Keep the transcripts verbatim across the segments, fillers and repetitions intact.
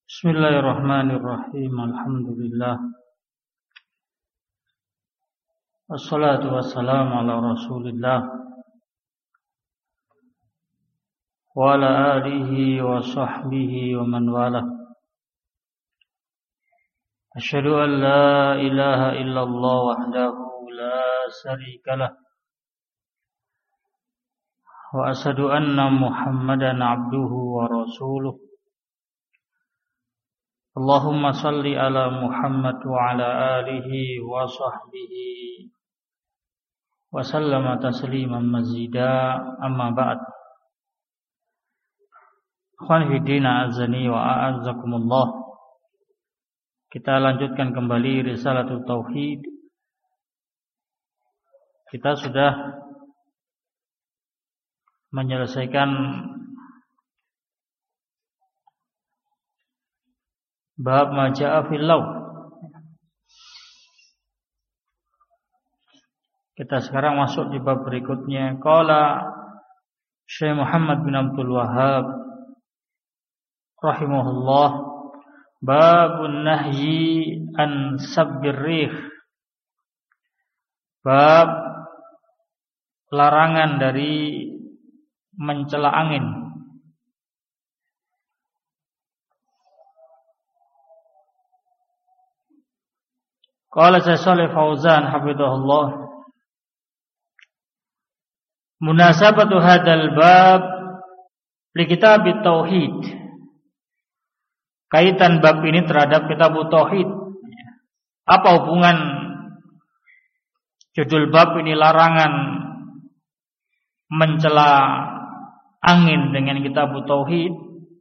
Bismillahirrahmanirrahim. Alhamdulillah. Wassalatu wassalamu ala Rasulillah wa ala alihi wa sahbihi wa man wala. Asyhadu an la ilaha illallah wahdahu la syarika lah. Wa asyhadu anna Muhammadan abduhu wa rasuluh. Allahumma salli ala Muhammad wa ala alihi wa sahbihi wa sallama tasliman mazida, amma ba'd. Ikhwan fiddina azani wa a'azzakumullah. Kita lanjutkan kembali Risalatul Tauhid. Kita sudah menyelesaikan bab ma jaa fil law. Kita sekarang masuk di bab berikutnya. Qala Syekh Muhammad bin Abdul Wahhab rahimahullah, babun nahyi an sabbir rih. Bab larangan dari mencela angin. Qala Shalih Fauzan hafizahullah, munasabatu hadzal bab li kitab tauhid. Kaitan bab ini terhadap kitab tauhid. Apa hubungan judul bab ini larangan mencela angin dengan kitab tauhid?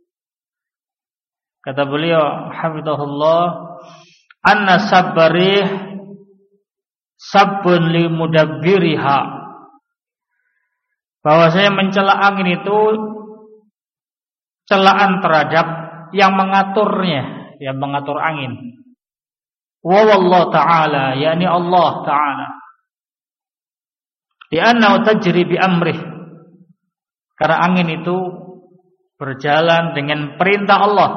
Kata beliau hafizahullah, anna sabbarih sabbun li mudabbiriha. Bahwasanya mencela angin itu celaan terhadap yang mengaturnya, yang mengatur angin. Wa wallahu ta'ala, yakni Allah ta'ala. Li'annahu tajri bi amrih. Karena angin itu berjalan dengan perintah Allah.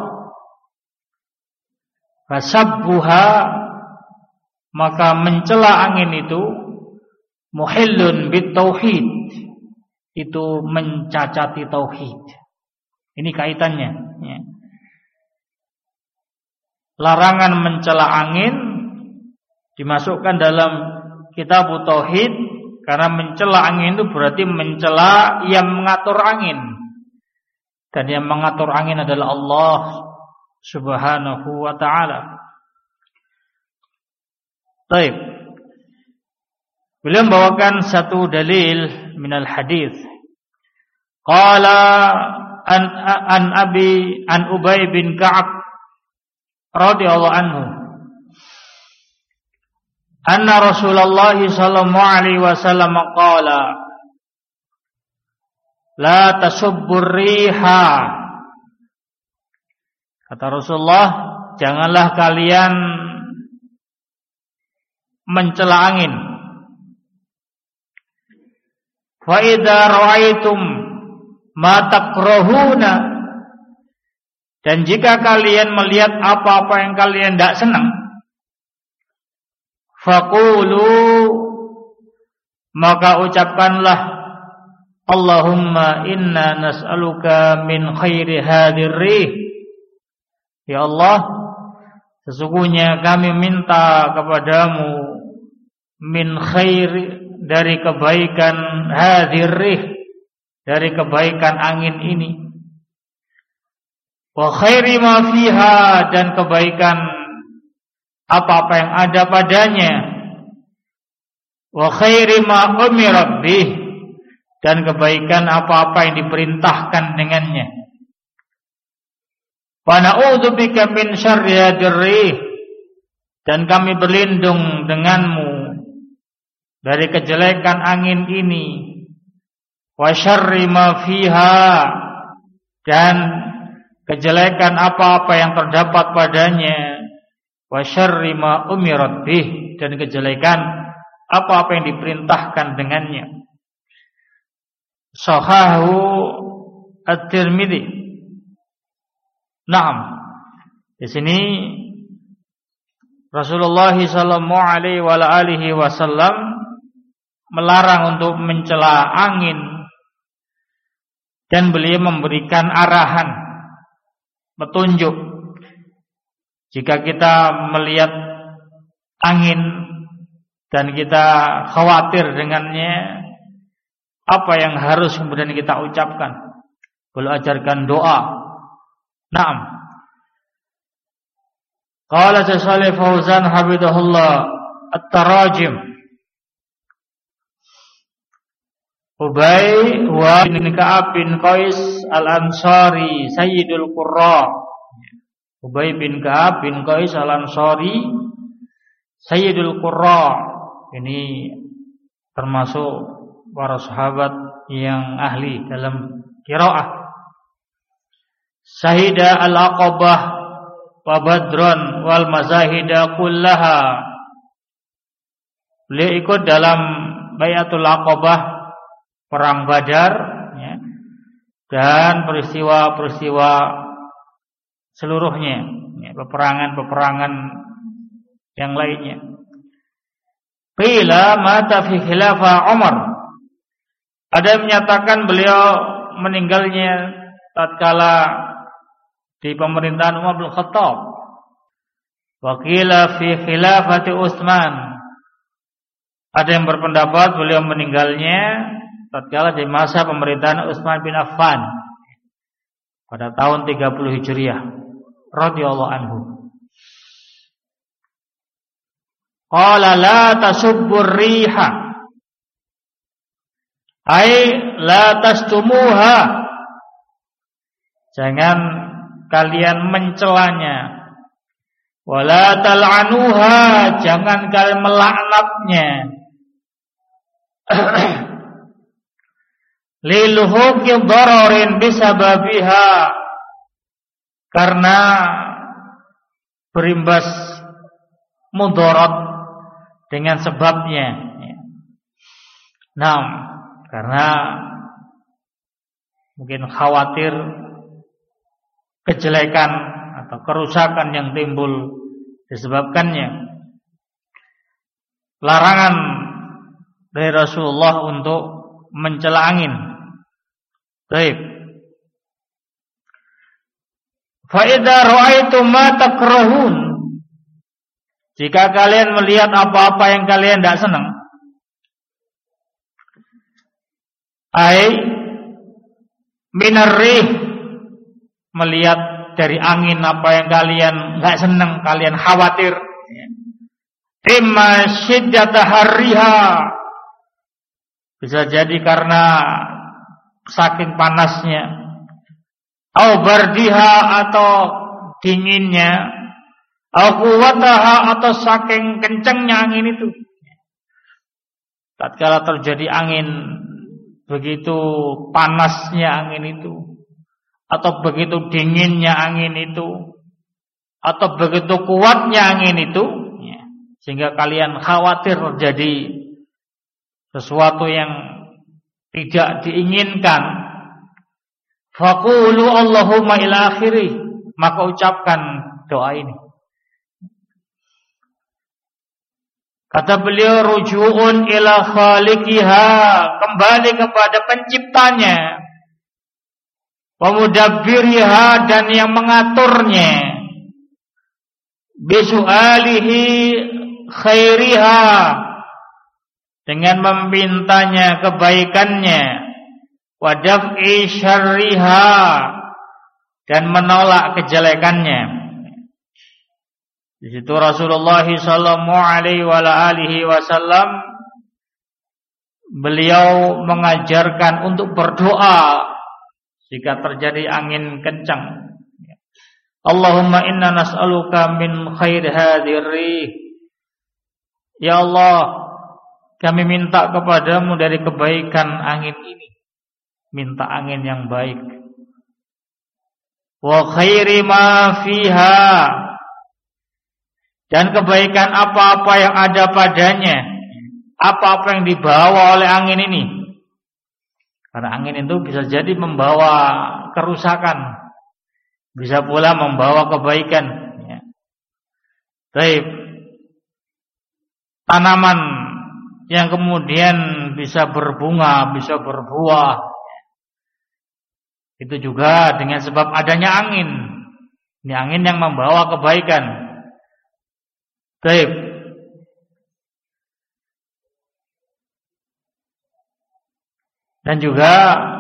Fasabbuha, maka mencela angin itu muhillun bit tauhid, itu mencacati tauhid. Ini kaitannya ya. Larangan mencela angin dimasukkan dalam kitab tauhid karena mencela angin itu berarti mencela yang mengatur angin. Dan yang mengatur angin adalah Allah Subhanahu wa ta'ala. Baik. Beliau membawakan satu dalil minal hadis. Qala an an abi an Ubay bin Ka'ab radhiyallahu anhu, anna Rasulullah sallallahu alaihi wasallam qala la tasubbur riha. Kata Rasulullah, janganlah kalian mencela angin. Fa idza ra'aitum ma takrahuna, dan jika kalian melihat apa-apa yang kalian tidak senang, faqulu, maka ucapkanlah, Allahumma inna nas'aluka min khairi hadhir rih. Ya Allah, sesungguhnya kami minta kepadamu min khair, dari kebaikan hadhir rih, dari kebaikan angin ini, wa khairi ma fiha, dan kebaikan apa-apa yang ada padanya, wa khairi ma umira bih, dan kebaikan apa-apa yang diperintahkan dengannya. Wa na'udzubika min syarri hadhir rih, dan kami berlindung denganmu dari kejelekan angin ini. Wa syarri ma fiha, dan kejelekan apa-apa yang terdapat padanya. Wa syarri ma umirat bih, dan kejelekan apa-apa yang diperintahkan dengannya. Sahahu At-Tirmidzi. Naam. Di sini Rasulullah sallallahu alaihi wasallam melarang untuk mencela angin, dan beliau memberikan arahan, petunjuk. Jika kita melihat angin dan kita khawatir dengannya, apa yang harus kemudian kita ucapkan? Beliau ajarkan doa. Naam. Qala Shalih Fauzan hafizahullah at-tarajim. Ubay wa bin Ka'ab bin Qais al-Ansari Sayyidul Qurra. Ubay bin Ka'ab bin Qais al-Ansari Sayyidul Qurra. Ini termasuk para sahabat yang ahli dalam qiraah. Syahida al-Aqabah wa Badron wal mazahida kullaha. Beliau ikut dalam Bayatul Aqabah, perang Badar, ya, dan peristiwa-peristiwa seluruhnya, ya, peperangan-peperangan yang lainnya. Qila mata fi khilafah Umar. Ada yang menyatakan beliau meninggalnya tatkala di pemerintahan Umar bin Khattab. Wa qila fi khilafati Utsman. Ada yang berpendapat beliau meninggalnya tatkala di masa pemerintahan Utsman bin Affan pada tahun tiga puluh Hijriah radhiyallahu anhu. Qala la tasubbur riha, ai la tastumuha, jangan kalian mencelanya. Wala tal'anuha, jangan kalian melaknatnya. Lilhuqi dhararin bisababiha, karena berimbas mudarat dengan sebabnya. Nah, karena mungkin khawatir kejelekan atau kerusakan yang timbul disebabkannya. Larangan dari Rasulullah untuk mencela angin. Baik. Fa idza ra'aitum ma takrahun, jika kalian melihat apa-apa yang kalian tidak senang, ai minarrih, melihat dari angin apa yang kalian enggak senang, kalian khawatir. Imma syiddata harriha, bisa jadi karena saking panasnya, au bardiha, atau dinginnya, au quwwataha, atau saking kencangnya angin itu. Tatkala terjadi angin, begitu panasnya angin itu, atau begitu dinginnya angin itu, atau begitu kuatnya angin itu, ya, sehingga kalian khawatir terjadi sesuatu yang tidak diinginkan, faqulu Allahumma ila akhirih, maka ucapkan doa ini. Kata beliau, rujuun ila khaliqiha, kembali kepada penciptanya, wa mudabbiriha, dan yang mengaturnya, bisu'alihi khairiha, dengan memintanya kebaikannya, wa daf'i syarriha, dan menolak kejelekannya. Di situ Rasulullah sallallahu alaihi wasallam beliau mengajarkan untuk berdoa jika terjadi angin kencang. Allahumma inna nas'aluka min khair hadhir rih. Ya Allah, kami minta kepadamu dari kebaikan angin ini. Minta angin yang baik. Wa khairi ma fiha, dan kebaikan apa-apa yang ada padanya, apa-apa yang dibawa oleh angin ini. Karena angin itu bisa jadi membawa kerusakan, bisa pula membawa kebaikan. Baik. Tanaman yang kemudian bisa berbunga, bisa berbuah, itu juga dengan sebab adanya angin. Ini angin yang membawa kebaikan. Baik. Dan juga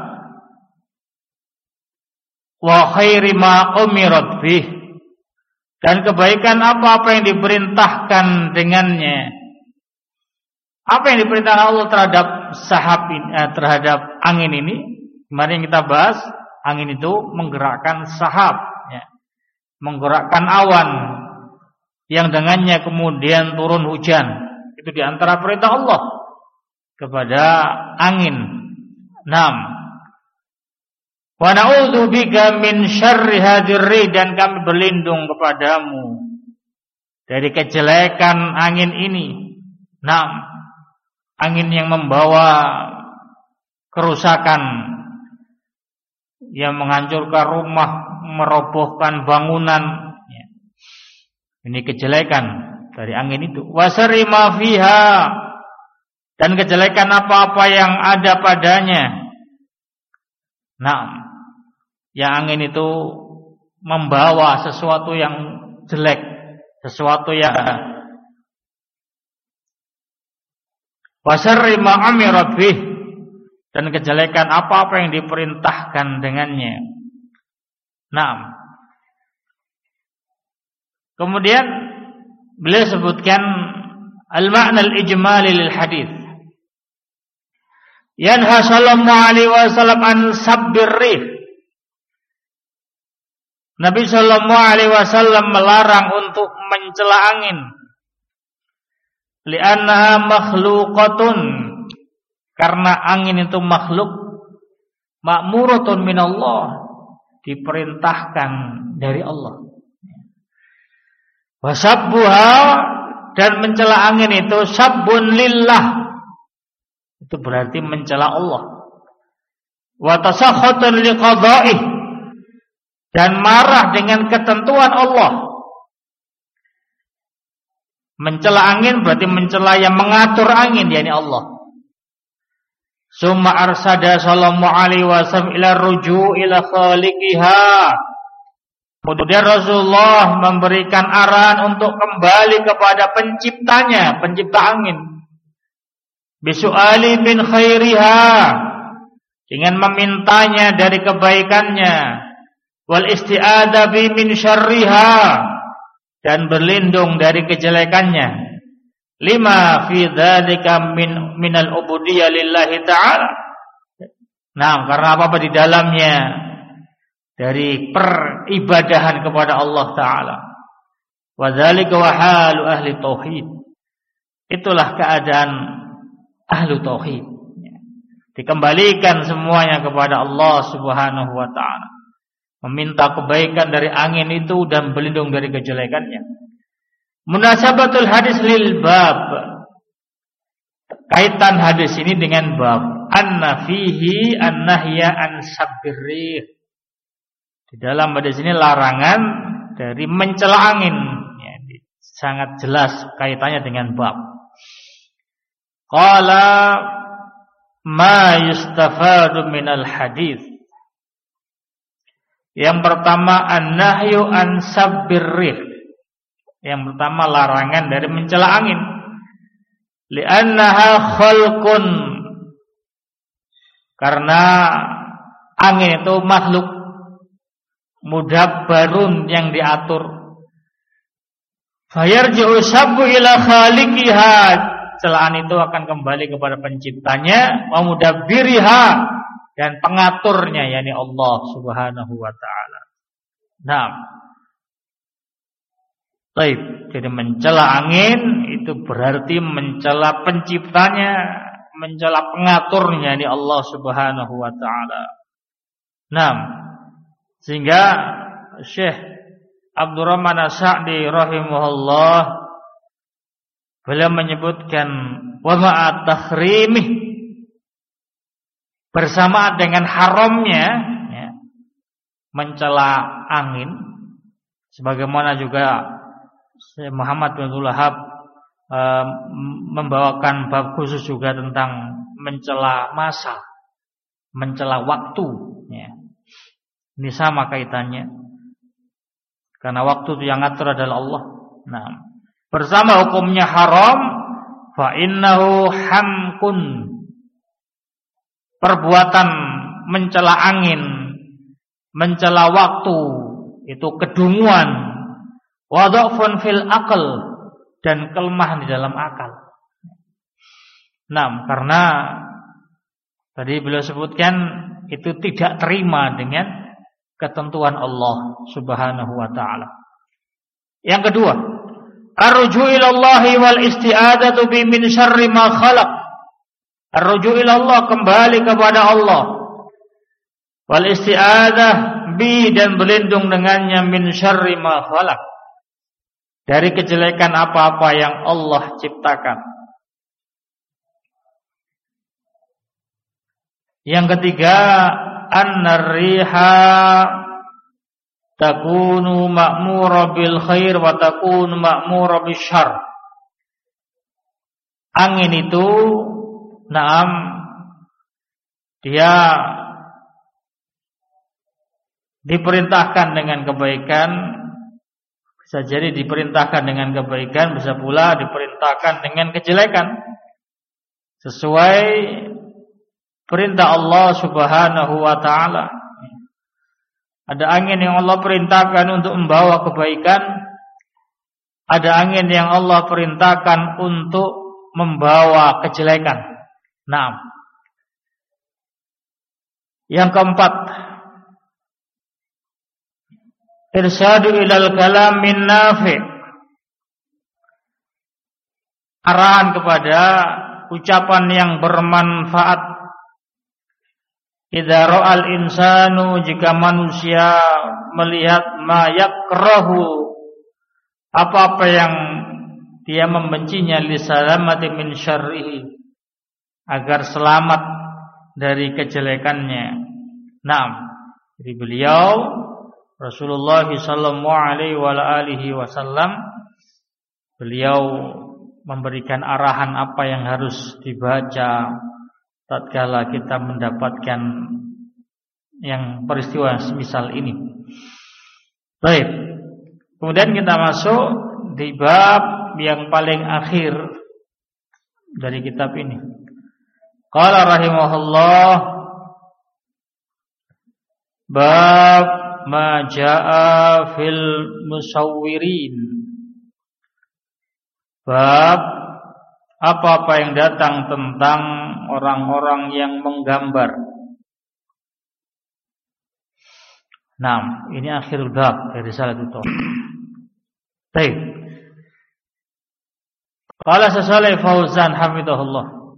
wa khairi ma umirat bih, dan kebaikan apa-apa yang diperintahkan dengannya. Apa yang diperintahkan Allah terhadap sahab ini, eh, terhadap angin ini? Kemarin kita bahas, angin itu menggerakkan sahab, ya, menggerakkan awan yang dengannya kemudian turun hujan. Itu diantara perintah Allah kepada angin. Naam. Wa na'udzu bika min syarri hadzir, dan kami berlindung kepadamu dari kejelekan angin ini. Naam. Angin yang membawa kerusakan, yang menghancurkan rumah, merobohkan bangunan. Ini kejelekan dari angin itu. Wa syarri ma fiha, dan kejelekan apa-apa yang ada padanya. Nah, yang angin itu membawa sesuatu yang jelek, sesuatu yang wa syarri ma amirat bih, dan kejelekan apa-apa yang diperintahkan dengannya. Nah, kemudian beliau sebutkan al-ma'na al-ijmali lil hadis. Yanha sallallahu alaihi wasallam an sabbir rih. Nabi sallallahu alaihi wasallam melarang untuk mencela angin. Li'annaha makhluqatun, karena angin itu makhluk, ma'muratun minallah, diperintahkan dari Allah. Wa sabbuha, dan mencela angin itu sabbun lillah, itu berarti mencela Allah. Wa tasakhutun liqada'ih, dan marah dengan ketentuan Allah. Mencela angin berarti mencela yang mengatur angin, yakni Allah. Summa arsada sallallahu alaihi wasallam ila ruju' ila khaliqiha. Kemudian Rasulullah memberikan arahan untuk kembali kepada penciptanya, pencipta angin. Bisu'ali min khairiha, dengan memintanya dari kebaikannya. Wal isti'adha bi min syarriha, dan berlindung dari kejelekannya. Lima fi dzalika min minal ubudiyyah lillahi ta'ala. Nah, karena apa-apa di dalamnya dari peribadahan kepada Allah Ta'ala. Wa dzalika wa halu ahli tauhid. Itulah keadaan ahli tauhid. Dikembalikan semuanya kepada Allah Subhanahu wa ta'ala. Meminta kebaikan dari angin itu dan berlindung dari kejelekannya. Munasabatul hadis lil bab, kaitan hadis ini dengan bab anna fihi an-nahya an sabbir. Di dalam hadis ini larangan dari mencela angin, ya, sangat jelas kaitannya dengan bab. Qala ma yustafadu minal hadis. Yang pertama an-nahyu an sabbirrih. Yang pertama larangan dari mencela angin. Li'annaha khalqun, karena angin itu makhluk mudabbarun, yang diatur. Fayarji'u sabbu ila khaliqiha, celaan itu akan kembali kepada penciptanya, wa mudabbiriha, dan pengaturnya, yakni Allah Subhanahu wa ta'ala. Nah, baik, jadi mencela angin itu berarti mencela penciptanya, mencela pengaturnya, yakni Allah Subhanahu wa ta'ala. Nah, sehingga Syekh Abdurrahman As-Sa'di rahimahullah, beliau menyebutkan wa ma'a takhrimih, bersama dengan haramnya, ya, mencela angin, sebagaimana juga Muhammad bin Abdul Wahhab uh, membawakan bab khusus juga tentang mencela masa, mencela waktu, ya. Ini sama kaitannya, karena waktu itu yang ngatur adalah Allah. Nah, bersama hukumnya haram, fa innahu hamkun, perbuatan mencela angin, mencela waktu itu kedunguan, wa dha'fun fil aql, dan kelemahan di dalam akal. Nah, karena tadi beliau sebutkan itu tidak terima dengan ketentuan Allah Subhanahu wa taala. Yang kedua, ar-ruju' ila Allah wal isti'adatu bi min syarri ma khalaq. Ar-ruju' ila Allah, kembali kepada Allah. Wal isti'adah bi, dan berlindung dengannya, min syarri ma khalaq, dari kejelekan apa-apa yang Allah ciptakan. Yang ketiga, an-riha takunu ma'mura bil khair wa takunu ma'mura bil syarr. Angin itu, naam, dia diperintahkan dengan kebaikan, bisa jadi diperintahkan dengan kebaikan, bisa pula diperintahkan dengan kejelekan, sesuai perintah Allah Subhanahu wa taala. Ada angin yang Allah perintahkan untuk membawa kebaikan, ada angin yang Allah perintahkan untuk membawa kejelekan. Nah, yang keempat, irsyadu ilal kalam min nafi', arahan kepada ucapan yang bermanfaat. Idza ra'al insanu, jika manusia melihat ma yakrahu, apa-apa yang dia membencinya, li salamati min syarrihi, agar selamat dari kejelekannya. Naam, jadi beliau Rasulullah sallallahu alaihi wa alihi wasallam, beliau memberikan arahan apa yang harus dibaca tatkala kita mendapatkan yang peristiwa semisal ini. Baik. Kemudian kita masuk di bab yang paling akhir dari kitab ini. Qala rahimahullah, bab ma jaa fil musawwirin. Bab apa-apa yang datang tentang orang-orang yang menggambar. Nah, ini akhir bab dari salat itu. Baik. Qala Syaikh Fauzan hafizahullah,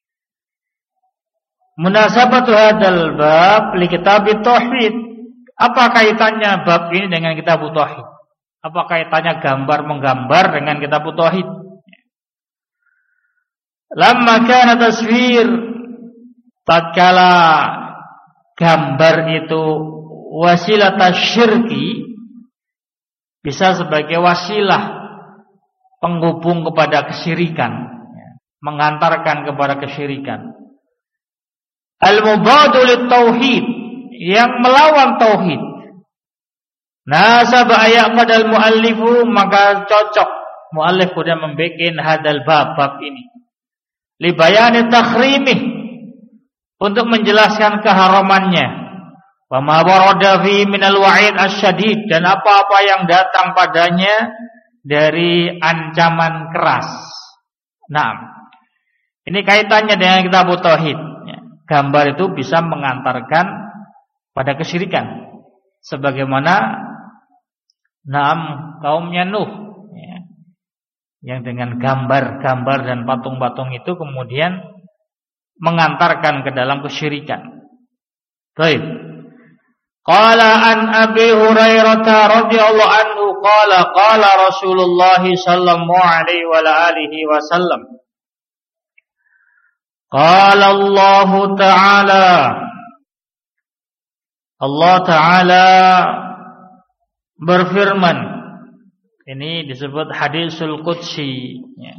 munasabatu hadzal bab li kitab tauhid. Apa kaitannya bab ini dengan kitab tauhid? Apa kaitannya gambar menggambar dengan kitab tauhid? Lamma kana taswir, tatkala gambar itu wasilah syirki, bisa sebagai wasilah penghubung kepada kesyirikan, mengantarkan kepada kesyirikan. Al-mubadu lit-tauhid, yang melawan tauhid. Nasab ayat padal muallifu, maka cocok muallif kemudian membikin hadal bab bab ini. Li bayani takhrimih, untuk menjelaskan keharamannya. Wa ma warada fi minal wa'id asyadid, dan apa-apa yang datang padanya dari ancaman keras. Nah, ini kaitannya dengan kitab tauhid. Gambar itu bisa mengantarkan pada kesyirikan, sebagaimana Naam kaumnya Nuh, yang dengan gambar-gambar dan patung-patung itu kemudian mengantarkan ke dalam kesyirikan. Baik. Qala an Abi Hurairah radhiyallahu anhu qala qala Rasulullah sallallahu alaihi wa alihi wasallam. Qala Allah Ta'ala, Allah Ta'ala berfirman, Ini disebut hadisul qudsi ya.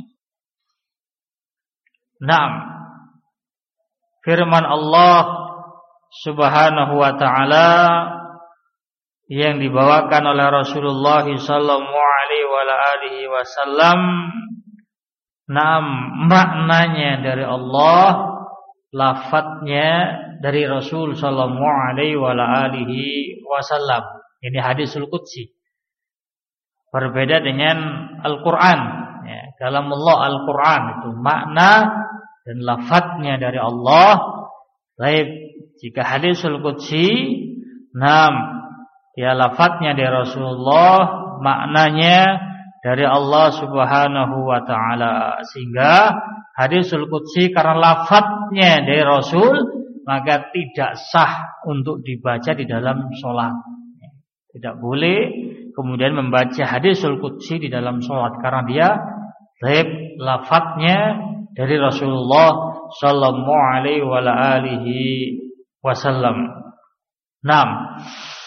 Naam. Firman Allah Subhanahu wa ta'ala yang dibawakan oleh Rasulullah sallallahu alaihi wasallam. Naam, maknanya dari Allah, lafadznya dari Rasul sallallahu alaihi wasallam. Ini hadisul qudsi. Berbeda dengan Al-Qur'an ya, kalamullah Al-Qur'an itu makna dan lafadznya dari Allah. Baik, jika hadisul qudsi, nam, ya lafadznya dari Rasulullah, maknanya dari Allah Subhanahu wa ta'ala. Sehingga hadisul qudsi karena lafadznya dari Rasul, maka tidak sah untuk dibaca di dalam sholat. Tidak boleh kemudian membaca hadisul qudsi di dalam sholat, karena dia baik lafadznya dari Rasulullah sallallahu alaihi wasallam. Naam.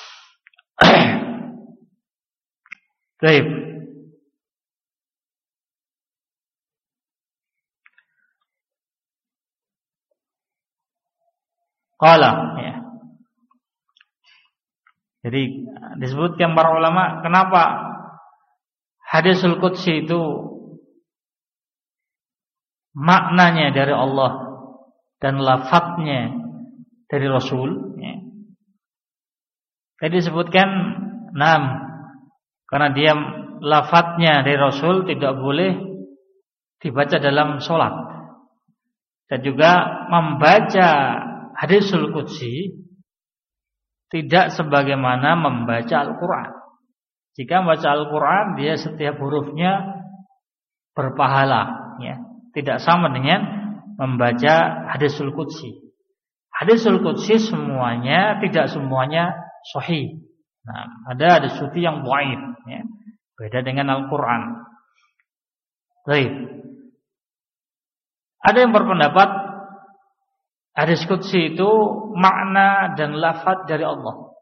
Baik. Qala ya. Jadi disebutkan para ulama kenapa hadisul qudsi itu maknanya dari Allah dan lafadznya dari Rasul ya. Tadi disebutkan enam, karena dia lafadznya dari Rasul tidak boleh dibaca dalam sholat. Dan juga membaca hadisul qudsi tidak sebagaimana membaca Al-Quran. Jika membaca Al-Quran, dia setiap hurufnya berpahala ya. Tidak sama dengan membaca hadisul qudsi. Hadisul qudsi semuanya, tidak semuanya sahih. Nah, ada hadis qudsi yang dhaif ya. Beda dengan Al-Quran. Baik. Ada yang berpendapat hadis qudsi itu makna dan lafaz dari Allah.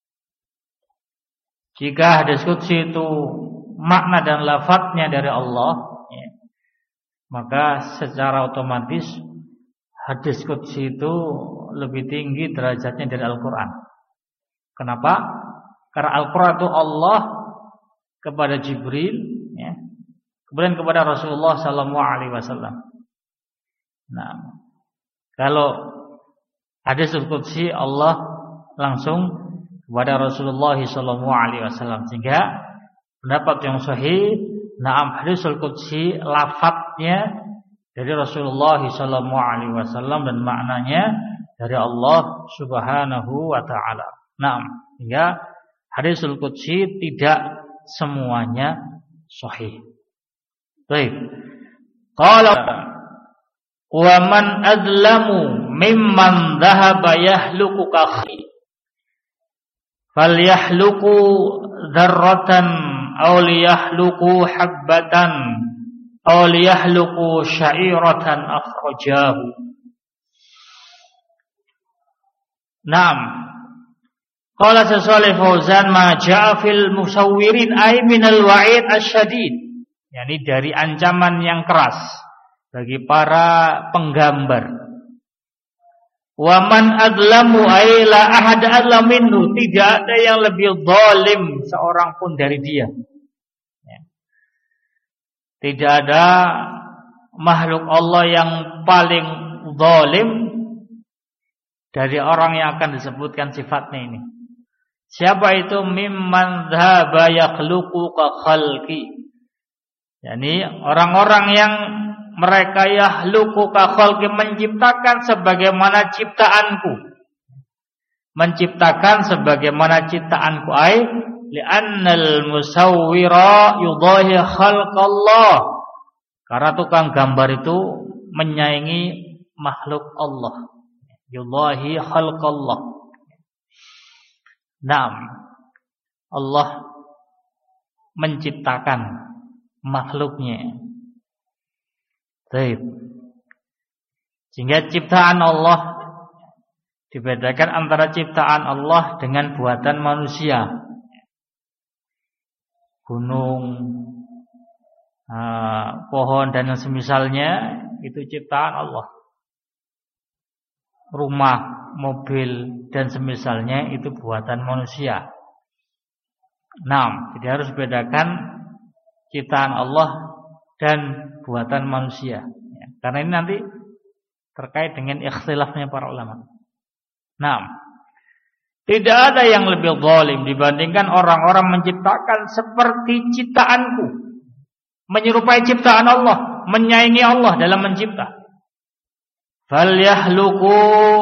Jika hadis qudsi itu makna dan lafaznya dari Allah ya, maka secara otomatis hadis qudsi itu lebih tinggi derajatnya dari Al-Quran. Kenapa? Karena Al-Quran itu Allah kepada Jibril ya, kemudian kepada Rasulullah sallallahu alaihi wasallam. Nah, kalau hadisul qudsi Allah langsung kepada Rasulullah sallallahu alaihi wasallam. Sehingga pendapat yang sahih, na'am hadisul qudsi lafadznya dari Rasulullah sallallahu alaihi wasallam dan maknanya dari Allah Subhanahu wa taala. Na'am, sehingga hadisul qudsi tidak semuanya sahih. Baik. Qala wa man adlamu mimman dhahaba yahluku kakhi falyahluku dzarratan aw liyahluku habbatan aw liyahluku sya'iratan akhrajahu. Naam. Qala Shalih Fauzan ma ja'a fil musawwirin ay minal wa'id asyadid, yakni dari ancaman yang keras bagi para penggambar. Wa man adlamu ay la ahad adlam minhu, tidak ada yang lebih zalim seorang pun dari dia. Ya. Tidak ada makhluk Allah yang paling zalim dari orang yang akan disebutkan sifatnya ini. Siapa itu? Mimman dhaba yakhluqu ka khalqi, yakni orang-orang yang mereka yahluku ka khalqi, menciptakan sebagaimana ciptaanku. Menciptakan sebagaimana ciptaanku ay li'annal musawwira yudahi khalqallah. Karena tukang gambar itu menyaingi makhluk Allah. Yudahi khalqallah. Naam. Allah menciptakan makhluknya. Baik. Sehingga ciptaan Allah dibedakan antara ciptaan Allah dengan buatan manusia. gunung, uh, pohon dan semisalnya itu ciptaan Allah. Rumah, mobil dan semisalnya itu buatan manusia. Nah, jadi harus bedakan ciptaan Allah dan buatan manusia. Ya, karena ini nanti terkait dengan ikhtilafnya para ulama. Nah, tidak ada yang lebih zalim dibandingkan orang-orang menciptakan seperti ciptaanku, menyerupai ciptaan Allah, menyaingi Allah dalam mencipta. Falyahluku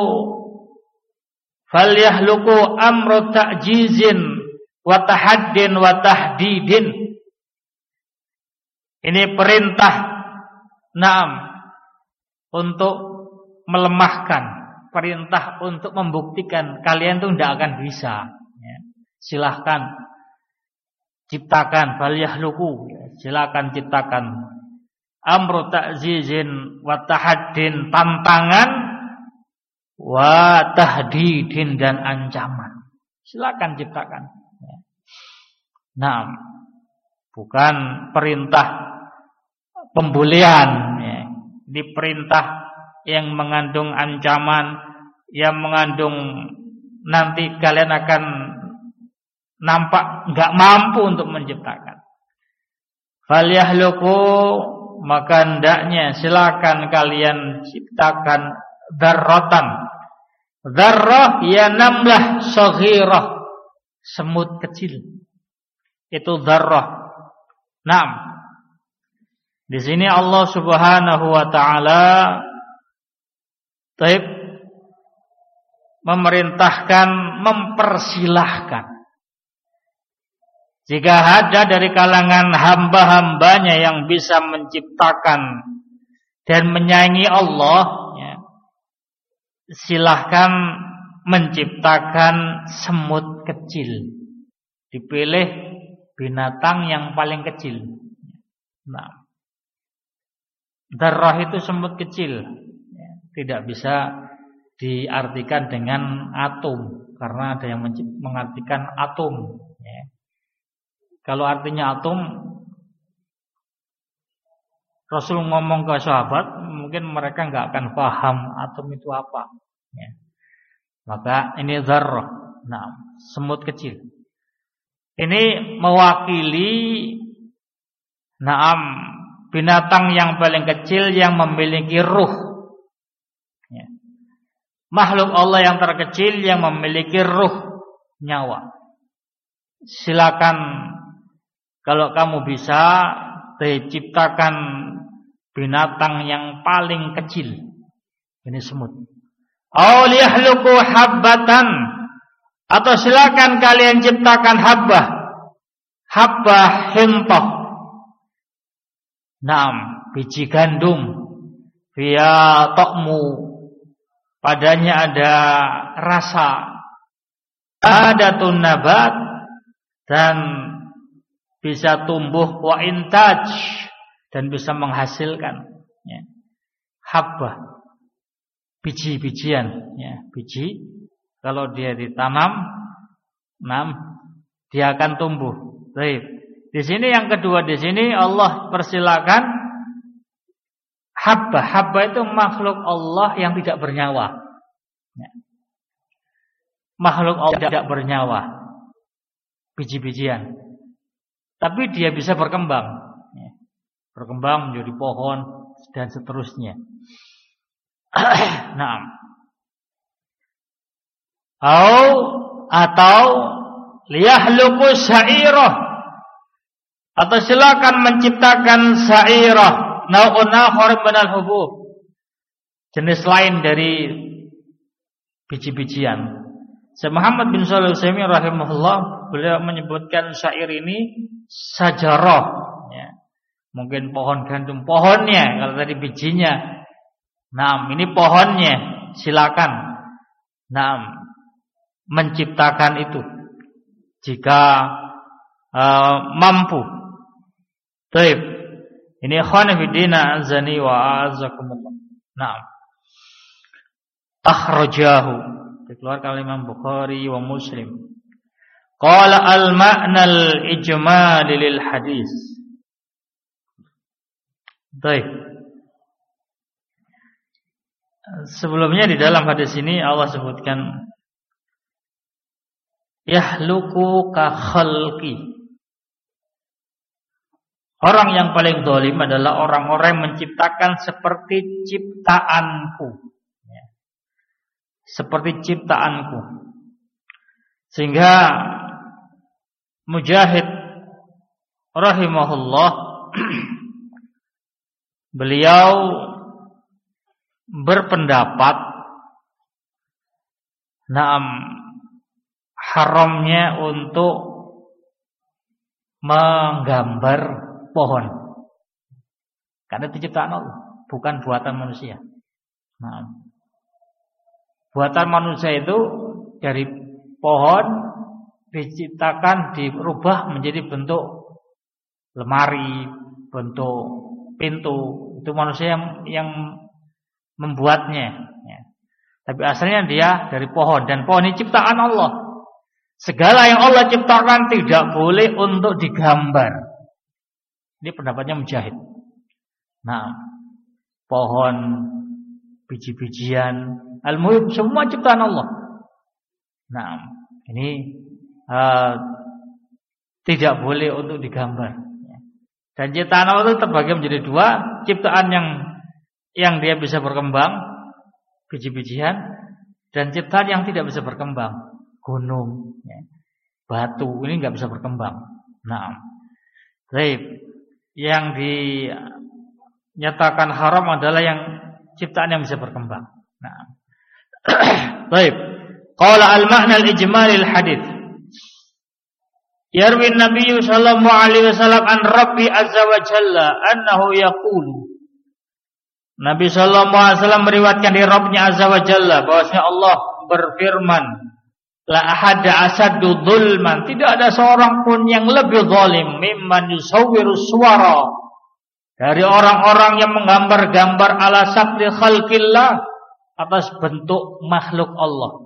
falyahluku amru ta'jizin wa tahaddin wa tahdidin. Ini perintah naam untuk melemahkan, perintah untuk membuktikan kalian itu tidak akan bisa. Ya. Silahkan ciptakan, falyahluku, ya. Silahkan ciptakan. Amru ta'zizin wa tahaddin, tantangan, wa tahdidin, dan ancaman. Silakan ciptakan. Nah, bukan perintah pembulian. Ini perintah yang mengandung ancaman, yang mengandung nanti kalian akan nampak enggak mampu untuk menciptakan. Falyahluku, maka hendaknya silakan kalian ciptakan dzarratan. Dzarrah ya namlah saghirah, semut kecil. Itu dzarrah. Naam. Di sini Allah Subhanahu wa taala taib memerintahkan, mempersilahkan. Jika ada dari kalangan hamba-hambanya yang bisa menciptakan dan menyayangi Allah, ya, silahkan menciptakan semut kecil. Dipilih binatang yang paling kecil. Nah, dzarrah itu semut kecil, ya, tidak bisa diartikan dengan atom, karena ada yang mengartikan atom. Ya. Kalau artinya atom, Rasul ngomong ke sahabat, mungkin mereka nggak akan paham atom itu apa. Ya. Maka ini dzarrah, nah, semut kecil. Ini mewakili, naam, binatang yang paling kecil yang memiliki ruh. Ya. Makhluk Allah yang terkecil yang memiliki ruh, nyawa. Silakan. Kalau kamu bisa diciptakan binatang yang paling kecil, ini semut. Aw liyahluku habbatan, atau silakan kalian ciptakan habbah, habbah hintah. Naam, biji gandum. Fiya ta'mu, padanya ada rasa. Adatun nabat, dan bisa tumbuh, wa intaj, dan bisa menghasilkan, ya. Habbah, biji-bijian, ya. Biji kalau dia ditanam, nam, dia akan tumbuh. Baik. Di sini yang kedua, di sini Allah persilakan habbah. Habbah itu makhluk Allah yang tidak bernyawa, ya. Makhluk Allah tidak bernyawa, biji-bijian. Tapi dia bisa berkembang, ya. Berkembang menjadi pohon dan seterusnya. Nah, atau atau liyahluku sa'irah, atau silakan menciptakan sa'irah, nau'un akhar minal hubub, jenis lain dari biji-bijian. Syekh Muhammad bin Shalih Al-Utsaimin rahimahullah, beliau menyebutkan syair ini sajarah, ya. Mungkin pohon gandum, pohonnya, kalau tadi bijinya. Nah, ini pohonnya, silakan. Nah, menciptakan itu jika uh, mampu. Baik. Ini khonifidina azani wa azakumullah. Nah, akhrajahu, dikeluarkan oleh Imam Bukhari wa Muslim. Qala al-ma'na al-ijmali lil hadis. Baik. Sebelumnya di dalam hadis ini Allah sebutkan yahluku ka khalqi. Orang yang paling zalim adalah orang-orang yang menciptakan seperti ciptaanku. Seperti ciptaanku. Sehingga Mujahid rahimahullah beliau berpendapat naam haramnya untuk menggambar pohon karena itu ciptaan Allah, bukan buatan manusia. Nah, buatan manusia itu dari pohon diciptakan, dirubah menjadi bentuk lemari, bentuk pintu. Itu manusia yang, yang membuatnya. Ya. Tapi asalnya dia dari pohon, dan pohon ini ciptaan Allah. Segala yang Allah ciptakan tidak boleh untuk digambar. Ini pendapatnya Mujahid. Nah, pohon, biji-bijian, al-muhim semua ciptaan Allah. Nah, ini uh, tidak boleh untuk digambar. Dan ciptaan Allah itu terbagi menjadi dua, ciptaan yang yang dia bisa berkembang, biji-bijian, dan ciptaan yang tidak bisa berkembang, gunung, ya, batu, ini nggak bisa berkembang. Nah, baik, yang dinyatakan haram adalah yang ciptaan yang bisa berkembang. Nah, baik. Qala al-ma'na al-ijmali al-hadits. Yarwi an-nabiy sallallahu alaihi wasallam an Rabbi azza wa jalla annahu yaqulu. Nabi sallallahu alaihi wasallam meriwayatkan dari Rabbnya azza wa jalla bahwasanya Allah berfirman, la ahada asaddu dzulman, tidak ada seorang pun yang lebih zalim mimman yusawwiru suwara, dari orang-orang yang menggambar-gambar ala sabli khalqillah, atas bentuk makhluk Allah.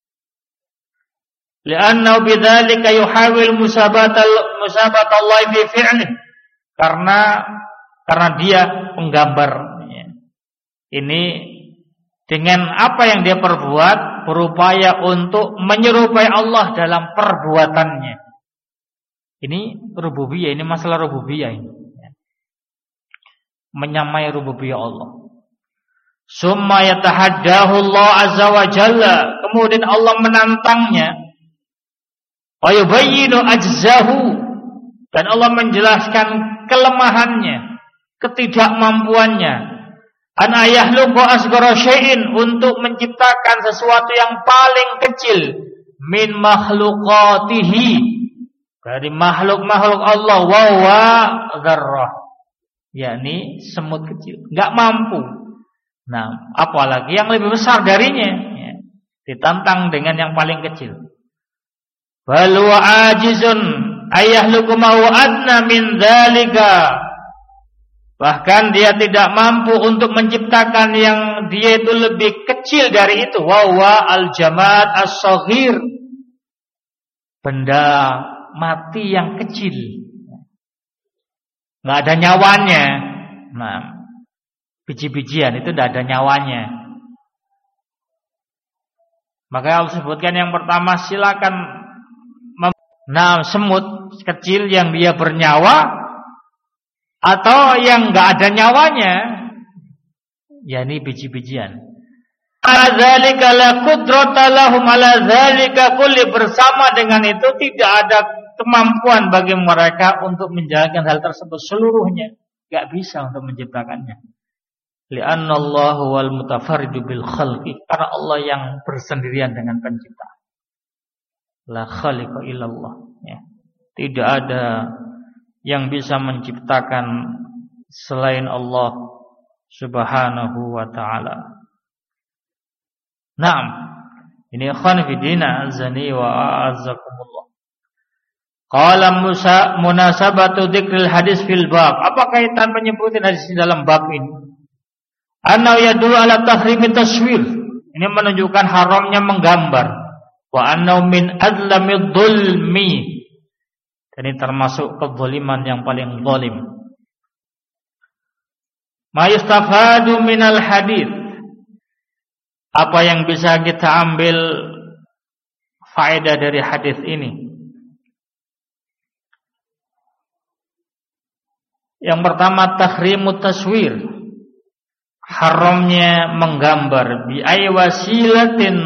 Li'annahu bidzalika yuhawil musabatal musabatallahi fi fi'lihi, karena karena dia penggambar ini dengan apa yang dia perbuat berupaya untuk menyerupai Allah dalam perbuatannya. Ini rububiyah, ini masalah rububiyah ini. Menyamai rububiyah Allah. Summa yatahaddahu Allah azza wa jalla, kemudian Allah menantangnya. Wa yubayyinu ajzahu, dan Allah menjelaskan kelemahannya, ketidakmampuannya. An ayahluqu asghara syai'in, untuk menciptakan sesuatu yang paling kecil min makhluqatihi, dari makhluk-makhluk Allah, wa wa dzarrah, yakni semut kecil, enggak mampu. Nah, apalagi yang lebih besar darinya, ya, ditantang dengan yang paling kecil. Bal wa ajizun ayahluqu ma adna min dzalika, bahkan dia tidak mampu untuk menciptakan yang dia itu lebih kecil dari itu. Wa huwa al-jamad as-saghir, benda mati yang kecil, nggak ada nyawanya. Nah, biji-bijian itu tidak ada nyawanya. Maka Allah sebutkan yang pertama, silakan. Nah, semut kecil yang dia bernyawa atau yang enggak ada nyawanya, yakni biji-bijian. Adzalika la qudrata lahum ala dzalika kulli, bersama dengan itu tidak ada kemampuan bagi mereka untuk menjalankan hal tersebut seluruhnya, enggak bisa untuk menciptakannya. Li'anna Allahu wal mutafarridu bil khalqi, karena Allah yang bersendirian dengan pencipta. La khaliqa illallah, ya. Tidak ada yang bisa menciptakan selain Allah subhanahu wa ta'ala. Naam, ini ikhwan fillah azani wa a'azzakumullah. Qala Musa munasabatu dzikril hadis fil bab, apa kaitan penyebutan hadis dalam bab ini? Anna yadullu ala tahrimi taswir, ini menunjukkan haramnya menggambar. Wa annahu min adzlamid dzulmi. Ini termasuk kezaliman yang paling zalim. Ma yustafadu minal hadits. Apa yang bisa kita ambil faedah dari hadis ini? Yang pertama, tahrimut taswir, haramnya menggambar bi ay wasilatin,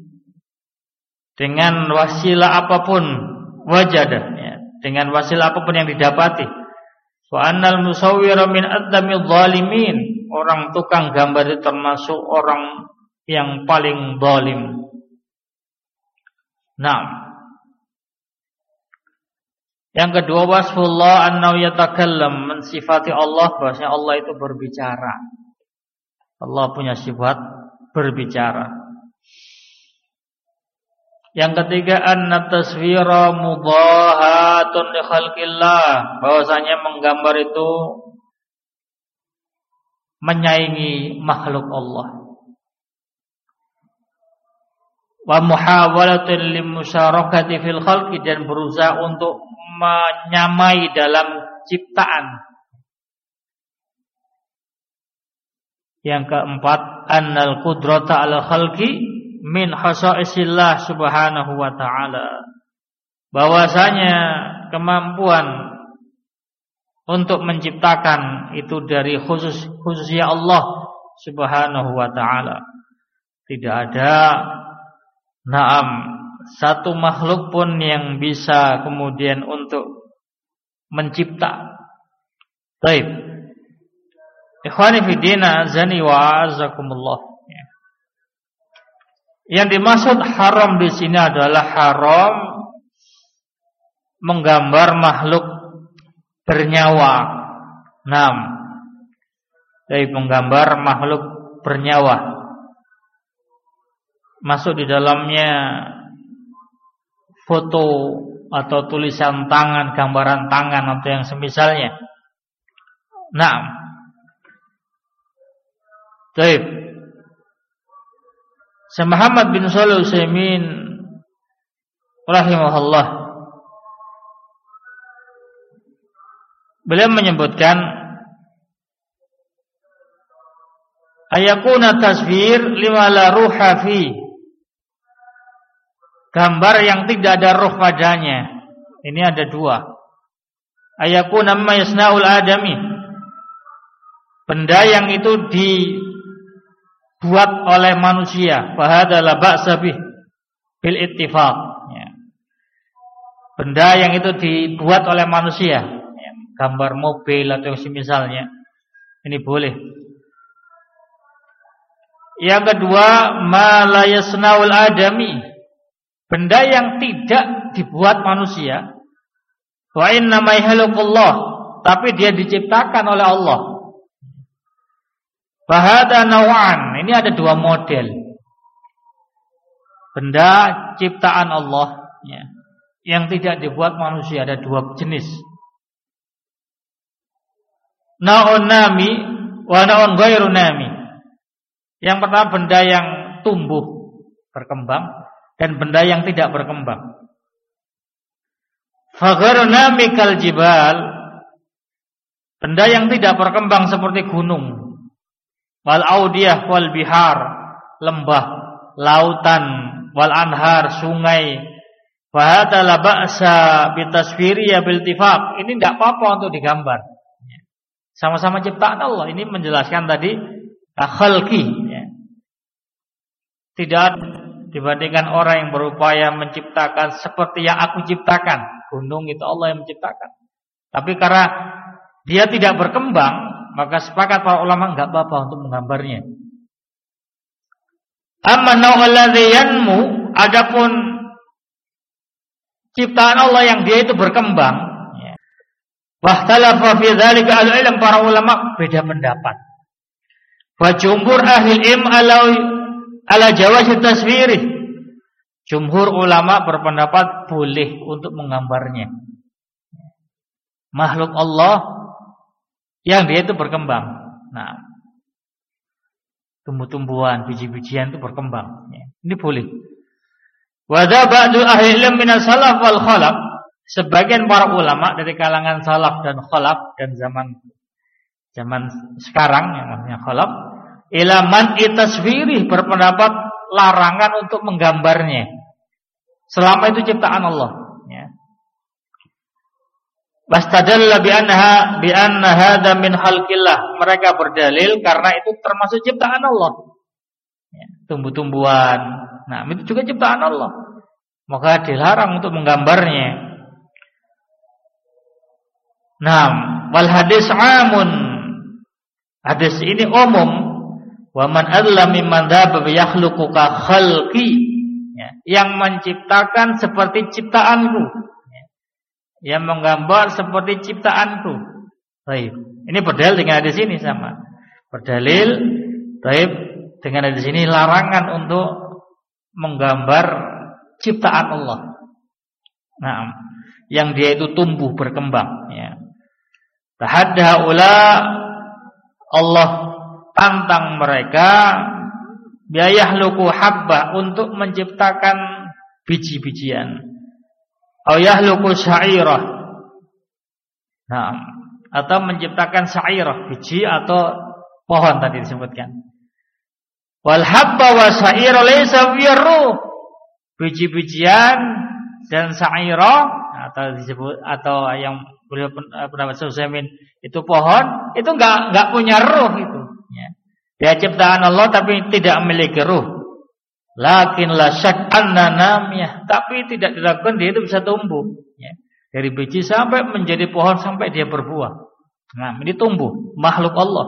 dengan wasilah apapun, wajadah ya, dengan wasilah apapun yang didapati. Wa annal musawwira min adzamil zalimin, orang tukang gambar itu termasuk orang yang paling zalim. Nah, yang kedua, wasfullah annahu yatakallam, mensifati Allah bahwasanya Allah itu berbicara. Allah punya sifat berbicara. Yang ketiga, anna taswira mudahatun li khalqillah, bahwasanya menggambar itu menyaingi makhluk Allah. Wa muhawalatun limusyarakati fil khalqi, dan berusaha untuk menyamai dalam ciptaan. Yang keempat, annal qudrata ala khalqi min khasaisillah subhanahu wa ta'ala, bahwasanya kemampuan untuk menciptakan itu dari khusus khususnya Allah subhanahu wa ta'ala. Tidak ada naam satu makhluk pun yang bisa kemudian untuk mencipta. Baik. Ikhwani fi din, azani wa azakumullah. Yang dimaksud haram di sini adalah haram menggambar makhluk bernyawa. Naam. Baik, menggambar makhluk bernyawa. Masuk di dalamnya foto atau tulisan tangan, gambaran tangan atau yang semisalnya. Nah, baik. Syekh Muhammad bin Shalih Al-Utsaimin rahimahullah, beliau menyebutkan ayakuna taswir lima la ruha fi, gambar yang tidak ada ruh padanya. Ini ada dua. Ayakuna ma yasnaul adami, benda yang itu dibuat oleh manusia. Fahadha la ba'sa bih bil ittifaq ya. Benda yang itu dibuat oleh manusia ya, gambar mobil atau semisalnya, ini boleh. Yang kedua, ma la yasnaul adami, benda yang tidak dibuat manusia. Wa inna ma yakhluqullah, tapi dia diciptakan oleh Allah. Fahadha naw'an, ini ada dua model. Benda ciptaan Allah ya, yang tidak dibuat manusia, ada dua jenis. Na'un nami wa na'un ghairu nami. Yang pertama, benda yang tumbuh berkembang dan benda yang tidak berkembang. Faghairu nami kal jibal, benda yang tidak berkembang seperti gunung. Wal audiyah wal bihar, lembah, lautan, wal anhar, sungai. Fa hadza la ba'sa bi taswiriya bil ittifaq. Ini tidak apa-apa untuk digambar. Sama-sama ciptaan Allah. Ini menjelaskan tadi khalqi ya. Tidak dibandingkan orang yang berupaya menciptakan seperti yang aku ciptakan. Gunung itu Allah yang menciptakan. Tapi karena dia tidak berkembang, maka sepakat para ulama enggak apa-apa untuk menggambarnya. Amma naw'al ladzi yanmu, adapun ciptaan Allah yang dia itu berkembang, ya. Wahtalafa fi dzalika al-ilm, para ulama beda pendapat. Wa jumhur ahli ilm ala ala jawaz taswirih. Jumhur ulama berpendapat boleh untuk menggambarnya. Makhluk Allah yang dia itu berkembang. Nah, tumbuh-tumbuhan, biji-bijian itu berkembang. Ini boleh. Wa dza ba'du ahli ilm min as-salaf wal khalaf, sebagian para ulama dari kalangan salaf dan khalaf dan zaman zaman sekarang yang namanya khalaf, ila man itaswirih, berpendapat larangan untuk menggambarnya selama itu ciptaan Allah, ya. Bastadalla bi annaha bi anna hadza min khalqillah, mereka berdalil karena itu termasuk ciptaan Allah, ya, tumbuh-tumbuhan. Nah, itu juga ciptaan Allah, maka dilarang untuk menggambarnya. Nah, wal hadis amun, hadis ini umum. Wa man adla mimman dzaba yakhluqu ka khalqi, ya, yang menciptakan seperti ciptaanku, ya, yang menggambar seperti ciptaanku. Baik, ini berdalil dengan hadis ini sama. Berdalil, baik, dengan hadis ini larangan untuk menggambar ciptaan Allah. Nah, yang dia itu tumbuh berkembang, ya. Tahadda ula, Allah tantang mereka biayahluku habba, untuk menciptakan biji-bijian, atau yahluku syairah, nah, atau menciptakan syairah, biji atau pohon tadi disebutkan. Wal habba wa syairah laysa firuh, biji-bijian dan syairah atau disebut atau yang beliau pendapat Utsaimin itu pohon, itu enggak enggak punya ruh itu, ya. Dia ciptaan Allah tapi tidak memiliki ruh. Lakin la syak anna namiyah, tapi tidak diragukan dia itu bisa tumbuh, ya. Dari biji sampai menjadi pohon sampai dia berbuah. Nah, ini tumbuh makhluk Allah.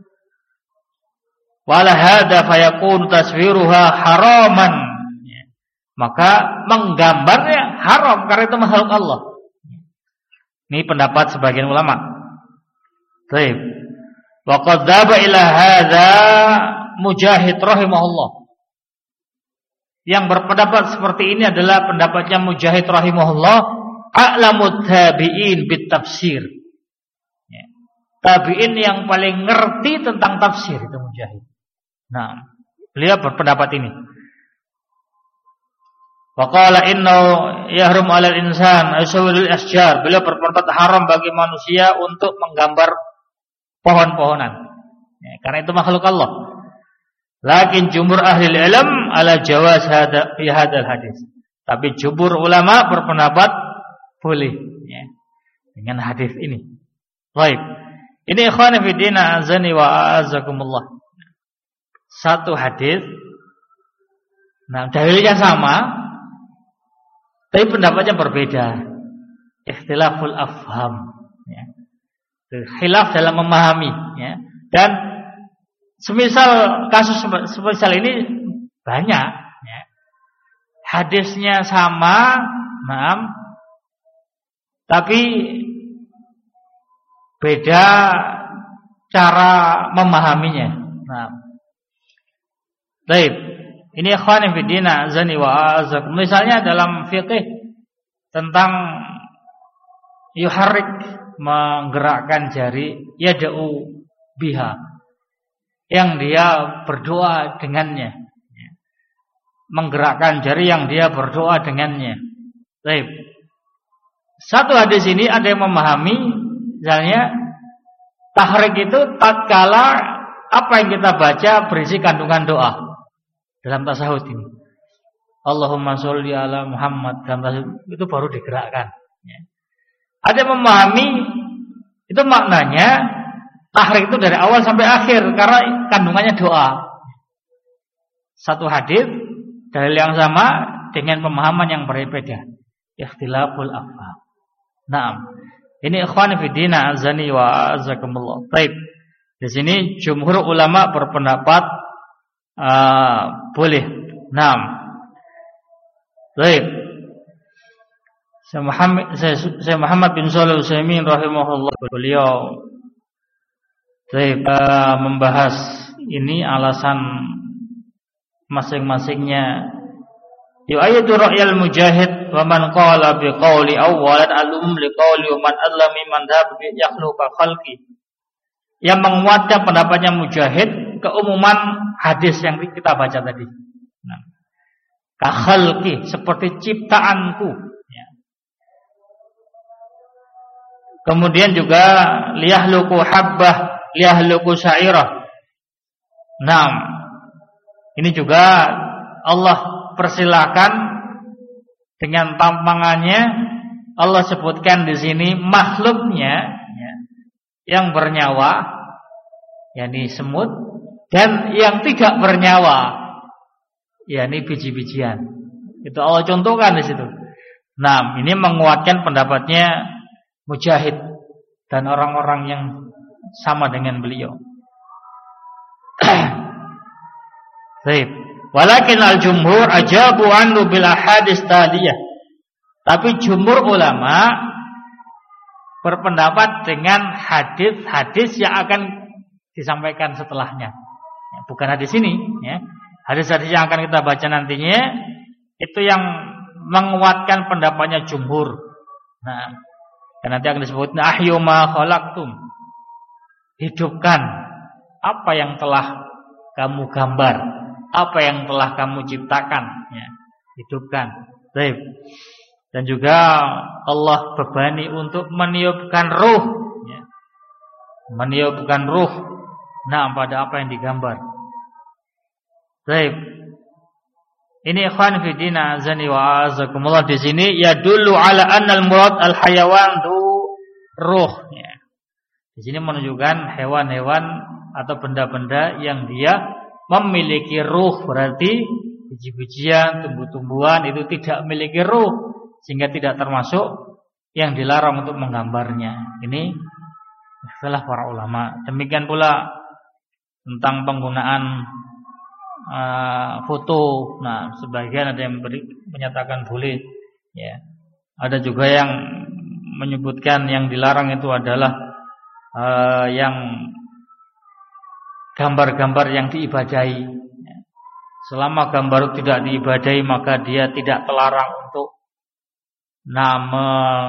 Wala hadza fayakun taswiruha haraman, ya. Maka menggambarnya haram karena itu makhluk Allah. Ini pendapat sebagian ulama. Baik. Wa qad dzaba ila hadza Mujahid rahimahullah. Yang berpendapat seperti ini adalah pendapatnya Mujahid rahimahullah, a'lamut tabi'in bit tafsir. Ya. Tabi'in yang paling ngerti tentang tafsir itu Mujahid. Nah, beliau berpendapat ini. Wa qala innahu yahrum 'alal insan asawil asjar. Beliau berpendapat haram bagi manusia untuk menggambar pohon-pohonan, ya, karena itu makhluk Allah. Lakin jumhur ahli ilm ala jawaz hada fi hadal hadis. Tapi jumhur ulama berpendapat boleh, ya, dengan hadis ini. Baik. Ini ikhwan fillah azani wa azakumullah. Satu hadis, nah dalilnya sama, tapi pendapatnya berbeda. Ikhtilaful afham, ya. Khilaf dalam memahami, ya. Dan semisal kasus semisal ini banyak, ya. Hadisnya sama, nah, tapi beda cara memahaminya. Nah, baik. Ini ikhwan fillah azani wa azakum. Misalnya dalam fikih tentang yuharrik, menggerakkan jari, yad'u biha, yang dia berdoa dengannya, ya. Menggerakkan jari yang dia berdoa dengannya. Baik. Satu hadis ini ada yang memahami, misalnya tahrik itu tatkala apa yang kita baca berisi kandungan doa dalam tasawuf ini. Allahumma sholli ala Muhammad, dalam tasawuf itu baru digerakkan, ya. Ada yang memahami itu maknanya tahrik itu dari awal sampai akhir karena kandungannya doa. Satu hadis dalil yang sama dengan pemahaman yang berbeda. Ikhtilaful afham. Naam. Ini ikhwan fillah azani wa azakumullah. Baik. Di sini jumhur ulama berpendapat uh, boleh. Naam. Baik. Saya Muhammad, saya, saya Muhammad bin Shalih Al-Utsaimin rahimahullah, beliau saya uh, membahas ini alasan masing-masingnya. Yu'ayyidu ra'yal mujahid wa man qala bi qawli awwalan al-um li qawli wa man alla mimman dhab bi yakhluqa khalqi. Yang menguatkan pendapatnya Mujahid keumuman hadis yang kita baca tadi. Nah, ka khalqi, seperti ciptaanku. Ya. Kemudian juga liyahluku habbah, liyahluku sya'irah. Nah, ini juga Allah persilakan dengan tampangannya. Allah sebutkan di sini makhluknya ya, yang bernyawa, yakni semut, dan yang tidak bernyawa, yakni biji-bijian. Itu Allah contohkan di situ. Nah, ini menguatkan pendapatnya Mujahid dan orang-orang yang sama dengan beliau. Baik. Walakin al-jumhur ajabu anhu bil ahadits taliyah. Tapi jumhur ulama berpendapat dengan hadis-hadis yang akan disampaikan setelahnya. Ya, bukan hadis ini, ya. Hadis-hadis yang akan kita baca nantinya itu yang menguatkan pendapatnya jumhur. Nah, dan nanti akan disebut ahyu ma khalaqtum. Hidupkan apa yang telah kamu gambar, apa yang telah kamu ciptakan, ya. Hidupkan. Baik. Dan juga Allah bebani untuk meniupkan ruh, ya. Meniupkan ruh, nah pada apa yang digambar. Baik. Ini ikhwan fi din azani wa azakumullah, di sini ya dulu ala annal murad al hayawan du ruh, ya. Di sini menunjukkan hewan-hewan atau benda-benda yang dia memiliki ruh, berarti biji-bijian, tumbuh-tumbuhan itu tidak memiliki ruh, sehingga tidak termasuk yang dilarang untuk menggambarnya. Ini istilah para ulama. Demikian pula tentang penggunaan uh, foto. Nah, sebagian ada yang beri, menyatakan boleh, ya. Ada juga yang menyebutkan yang dilarang itu adalah uh, yang gambar-gambar yang diibadahi. Selama gambar tidak diibadahi, maka dia tidak terlarang untuk nama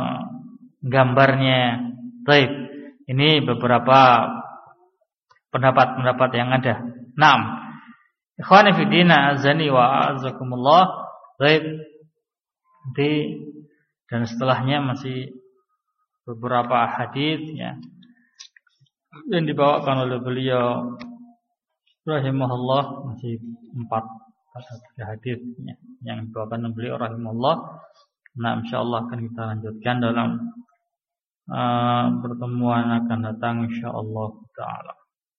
gambarnya. Baik, ini beberapa pendapat-pendapat yang ada. Naam. Ikhwani fi din azani wa azakumullah. Baik. Nanti dan setelahnya masih beberapa hadis, ya, yang dibawakan oleh beliau rahimahullah, masih empat hadis, ya, yang dibawakan oleh beliau rahimahullah. Nah, insyaallah akan kita lanjutkan dalam uh, pertemuan akan datang insyaallah taala.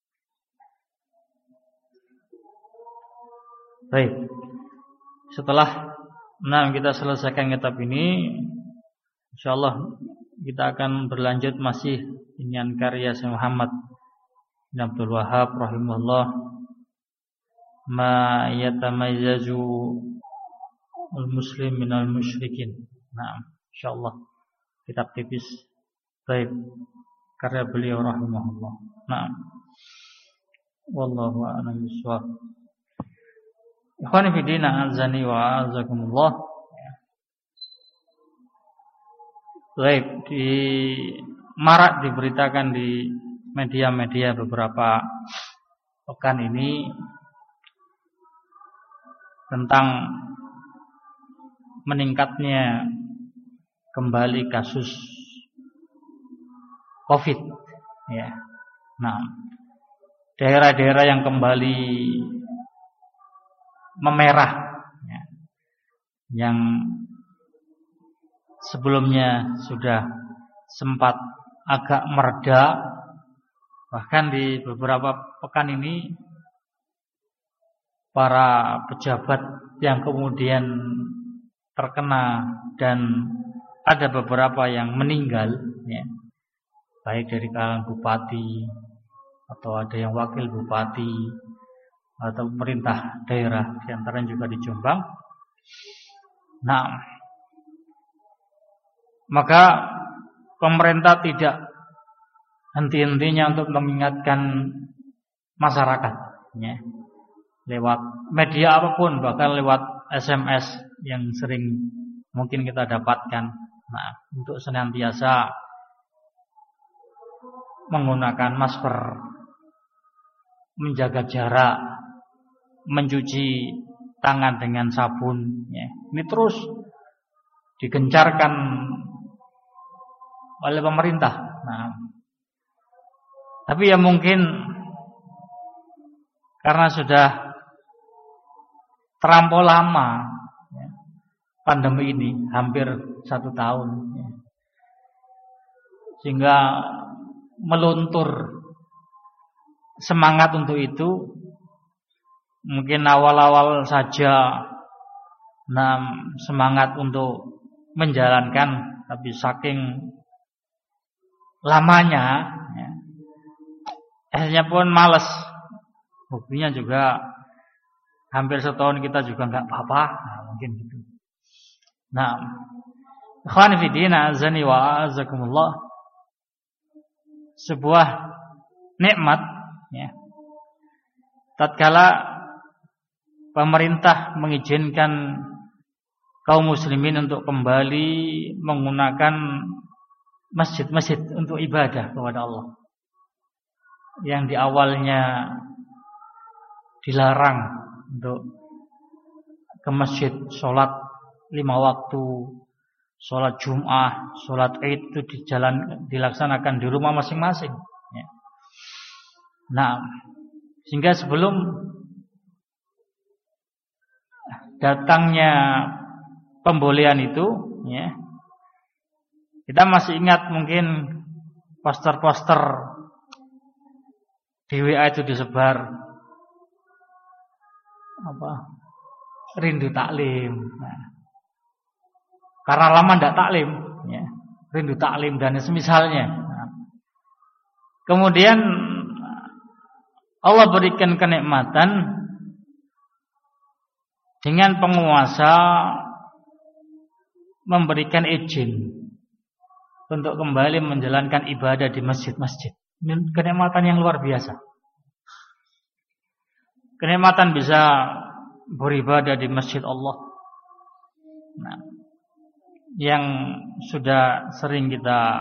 Baik. Setelah nah kita selesaikan kitab ini, insyaallah kita akan berlanjut masih dengan karya Syekh Muhammad bin Abdul Wahhab rahimahullah, ma yatamayyazu al-muslim minal musyrikin. Nah, insyaallah kitab tipis. Baik, karya beliau rahimahullah. Nah, wallahu a'lam bishawab. Ikhwani fi din azani wa azakumullah. Baik, di marak diberitakan di media-media beberapa pekan ini tentang meningkatnya kembali kasus Covid, ya. Nah, daerah-daerah yang kembali memerah, ya, yang sebelumnya sudah sempat agak mereda, bahkan di beberapa pekan ini para pejabat yang kemudian terkena dan ada beberapa yang meninggal, ya, baik dari kalangan bupati atau ada yang wakil bupati atau pemerintah daerah, diantaranya juga di Jombang. Nah, maka pemerintah tidak henti-hentinya untuk mengingatkan masyarakat, ya, lewat media apapun, bahkan lewat S M S yang sering mungkin kita dapatkan. Nah, untuk senantiasa menggunakan masker, menjaga jarak, mencuci tangan dengan sabun, ya. Ini terus digencarkan oleh pemerintah. Nah, tapi ya mungkin karena sudah terlampau lama ya, pandemi ini hampir satu tahun, ya, sehingga meluntur semangat untuk itu. Mungkin awal-awal saja nah, semangat untuk menjalankan, tapi saking lamanya ya, akhirnya pun malas. Buktinya juga hampir setahun kita juga nggak apa-apa, nah, mungkin gitu. Nah, ikhwan fillah azani wa azakumullah, sebuah nikmat ya, tatkala pemerintah mengizinkan kaum muslimin untuk kembali menggunakan masjid-masjid untuk ibadah kepada Allah, yang di awalnya dilarang untuk ke masjid, sholat lima waktu, sholat Jum'ah, sholat Id itu di jalan, dilaksanakan di rumah masing-masing ya. Nah, sehingga sebelum datangnya pembolehan itu ya, kita masih ingat mungkin poster-poster di W A itu disebar apa, rindu taklim. Nah, karena lama tidak taklim ya, rindu taklim dan semisalnya. Nah, kemudian Allah berikan kenikmatan dengan penguasa memberikan izin untuk kembali menjalankan ibadah di masjid-masjid. Ini kenikmatan yang luar biasa. Kenikmatan bisa beribadah di masjid Allah. Nah, yang sudah sering kita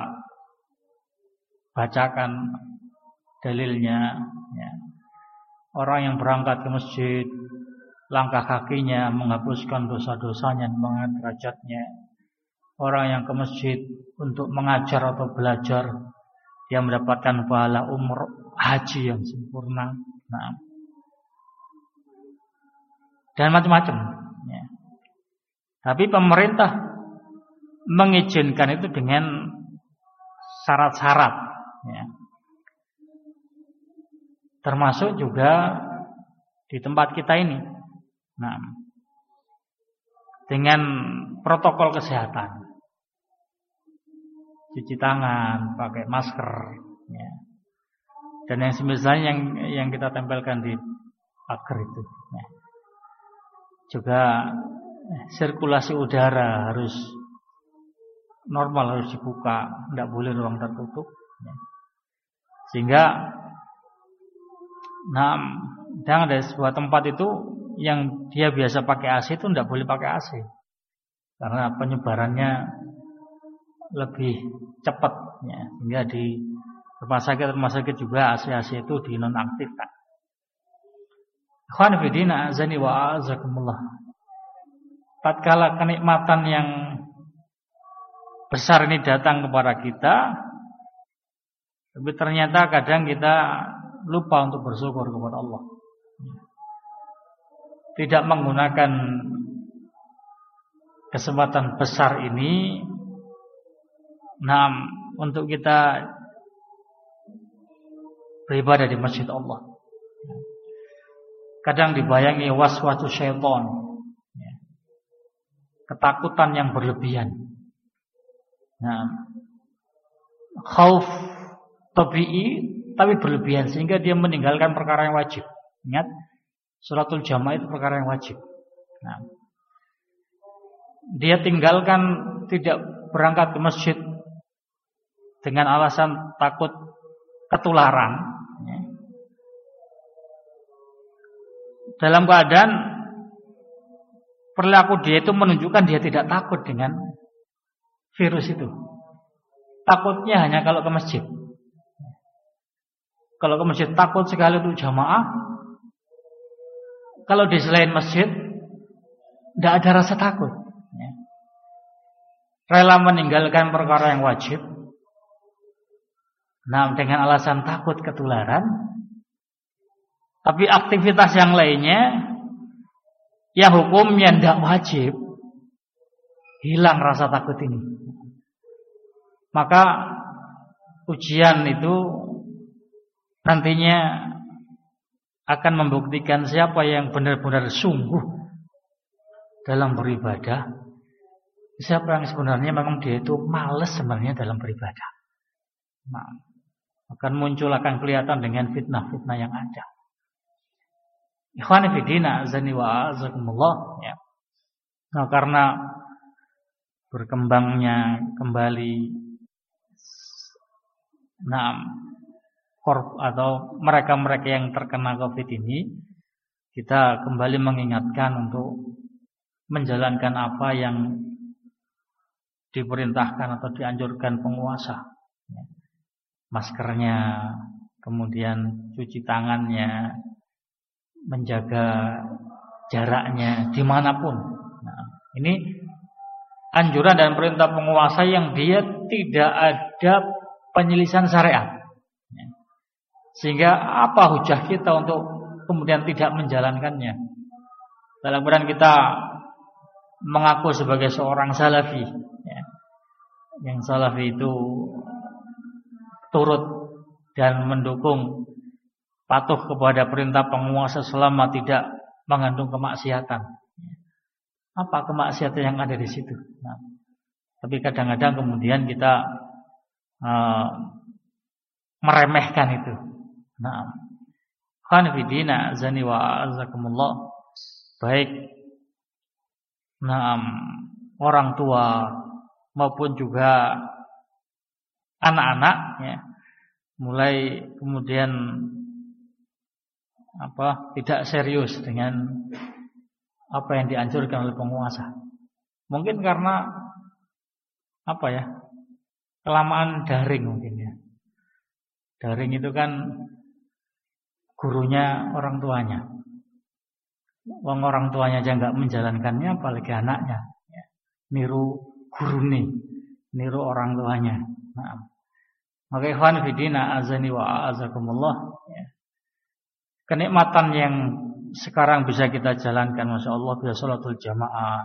bacakan dalilnya ya. Orang yang berangkat ke masjid, langkah kakinya menghapuskan dosa-dosanya, mengangkat derajatnya. Orang yang ke masjid untuk mengajar atau belajar, dia mendapatkan pahala umroh haji yang sempurna. Nah, dan macam-macam ya. Tapi pemerintah mengizinkan itu dengan syarat-syarat ya. Termasuk juga di tempat kita ini. Nah, dengan protokol kesehatan, cuci tangan, pakai masker, ya. Dan yang semisalnya yang yang kita tempelkan di pagar itu, ya. Juga sirkulasi udara harus normal, harus dibuka, tidak boleh ruang tertutup, ya. Sehingga, nah, jangan ada sebuah tempat itu yang dia biasa pakai A C itu tidak boleh pakai A C karena penyebarannya lebih cepat ya. Hingga di rumah sakit rumah sakit juga A C A C itu dinonaktifkan. Ikhwan fillah azani wa azakumullah. Tatkala kenikmatan yang besar ini datang kepada kita, tapi ternyata kadang kita lupa untuk bersyukur kepada Allah. Tidak menggunakan kesempatan besar ini nah, untuk kita beribadah di masjid Allah. Kadang dibayangi waswasu syaitan, ketakutan yang berlebihan. Nah, khauf tabi'i tapi berlebihan sehingga dia meninggalkan perkara yang wajib. Ingat, sholatul jamaah itu perkara yang wajib. Nah, dia tinggalkan tidak berangkat ke masjid dengan alasan takut ketularan. Ya. Dalam keadaan perilaku dia itu menunjukkan dia tidak takut dengan virus itu. Takutnya hanya kalau ke masjid. Kalau ke masjid takut sekali untuk jamaah. Kalau di selain masjid tidak ada rasa takut. Ya. Rela meninggalkan perkara yang wajib. Nah, dengan alasan takut ketularan. Tapi aktivitas yang lainnya, yang hukumnya tidak wajib, hilang rasa takut ini. Maka ujian itu nantinya akan membuktikan siapa yang benar-benar sungguh dalam beribadah, siapa yang sebenarnya memang dia itu malas sebenarnya dalam beribadah. Nah, akan muncul, akan kelihatan dengan fitnah-fitnah yang ada. Ikhwani fillah, azani wa azakumullah, ya. Nah, karena berkembangnya kembali nah korp atau mereka-mereka yang terkena Covid ini, kita kembali mengingatkan untuk menjalankan apa yang diperintahkan atau dianjurkan penguasa. Maskernya, kemudian cuci tangannya, menjaga jaraknya dimanapun. Nah, ini anjuran dan perintah penguasa yang dia tidak ada penyelisihan syariat. Sehingga apa hujah kita untuk kemudian tidak menjalankannya? Dalam keadaan kita mengaku sebagai seorang salafi, ya. Yang salafi itu turut dan mendukung, patuh kepada perintah penguasa selama tidak mengandung kemaksiatan. Apa kemaksiatan yang ada di situ? Nah, tapi kadang-kadang kemudian kita uh, meremehkan itu. Nah, khanifidina azani wa azakumullah, baik nah, orang tua maupun juga anak-anak, ya, mulai kemudian apa tidak serius dengan apa yang dianjurkan oleh penguasa. Mungkin karena apa ya, kelamaan daring mungkin ya. Daring itu kan gurunya orang tuanya. Wong orang tuanya aja nggak menjalankannya, apalagi anaknya. Ya. Niru guru nih, niru orang tuanya. Nah, maka ikhwan fillah azani wa azakumullah. Ya. Kenikmatan yang sekarang bisa kita jalankan, masya Allah, bisa sholatul jamaah,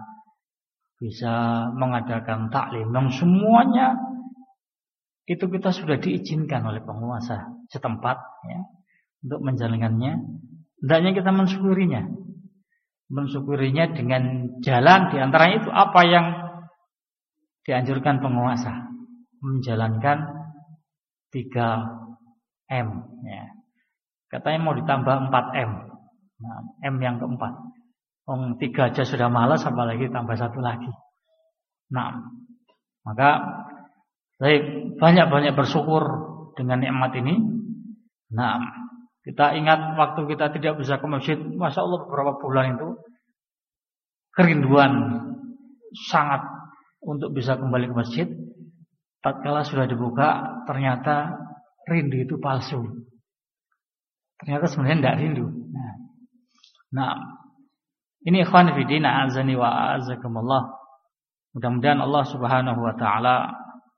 bisa mengadakan taklim, yang semuanya itu kita sudah diizinkan oleh penguasa setempat, ya, untuk menjalankannya. Hendaknya kita mensyukurinya, mensyukurinya dengan jalan diantaranya itu apa yang dianjurkan penguasa, menjalankan tiga M, ya. Katanya mau ditambah empat M. Nah, M yang keempat. Om tiga aja sudah malas, apalagi tambah satu lagi. Nah, maka baik, banyak-banyak bersyukur dengan nikmat ini. Nah, kita ingat waktu kita tidak bisa ke masjid, masya Allah beberapa bulan itu kerinduan sangat untuk bisa kembali ke masjid. Tatkala sudah dibuka, ternyata rindu itu palsu. Ternyata sebenarnya tidak rindu. Nah, nah ini ikhwan fillah azani wa azakumullah. Mudah-mudahan Allah Subhanahu wa taala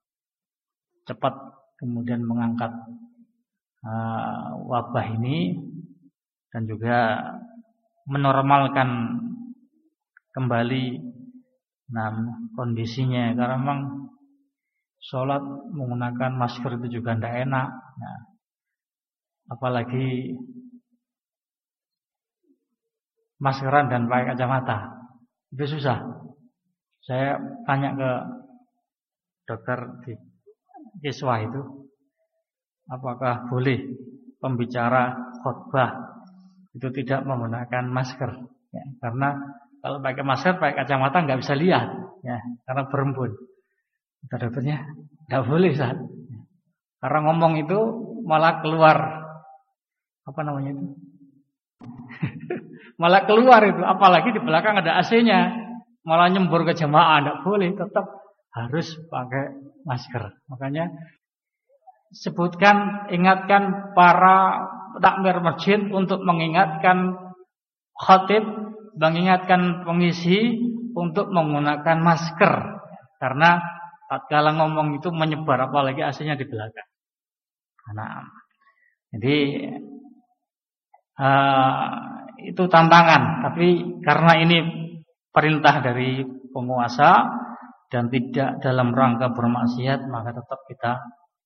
cepat kemudian mengangkat uh, wabah ini dan juga menormalkan kembali nah, kondisinya, karena memang sholat menggunakan masker itu juga tidak enak. Nah, apalagi maskeran dan pakai kacamata itu susah. Saya tanya ke dokter di Kiswah itu, apakah boleh pembicara khutbah itu tidak menggunakan masker, ya, karena kalau pakai masker, pakai kacamata nggak bisa lihat, ya, karena berembun. Kata dokternya nggak boleh, Ustaz, karena ngomong itu malah keluar apa namanya itu malah keluar itu, apalagi di belakang ada A C-nya, malah nyembur ke jamaah. Tidak boleh, tetap harus pakai masker. Makanya sebutkan, ingatkan para takmir masjid untuk mengingatkan khatib mengingatkan pengisi untuk menggunakan masker karena tatkala ngomong itu menyebar apalagi A C-nya di belakang. Nah, jadi uh, itu tantangan, tapi karena ini perintah dari penguasa dan tidak dalam rangka bermaksiat, maka tetap kita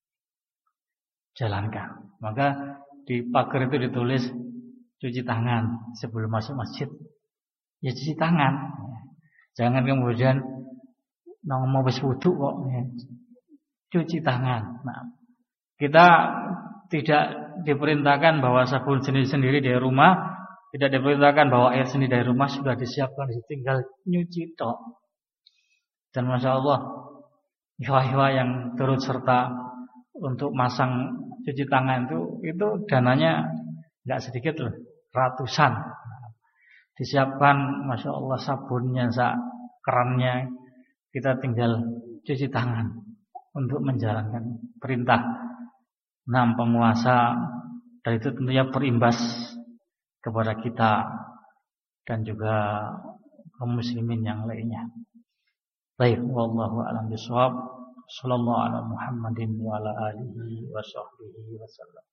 jalankan. Maka di pagar itu ditulis cuci tangan sebelum masuk masjid. Ya cuci tangan. Jangan kemudian nang mau wis wudu kok ya. Cuci tangan. Nah, kita tidak diperintahkan bahwa sabun sendiri sendiri dari rumah, tidak diperintahkan bahwa air sendiri dari rumah sudah disiapkan, tinggal nyuci tok. Dan masya Allah, ihwa-ihwa yang turut serta untuk masang cuci tangan itu, itu dananya nggak sedikit loh, ratusan. Disiapkan, masya Allah sabunnya, kerannya, kita tinggal cuci tangan untuk menjalankan perintah enam penguasa, dan itu tentunya berimbas kepada kita dan juga kaum muslimin yang lainnya. Baik, wallahu a'lam bishawab. Sallallahu ala Muhammadin wa ala alihi wa sahbihi wasallam.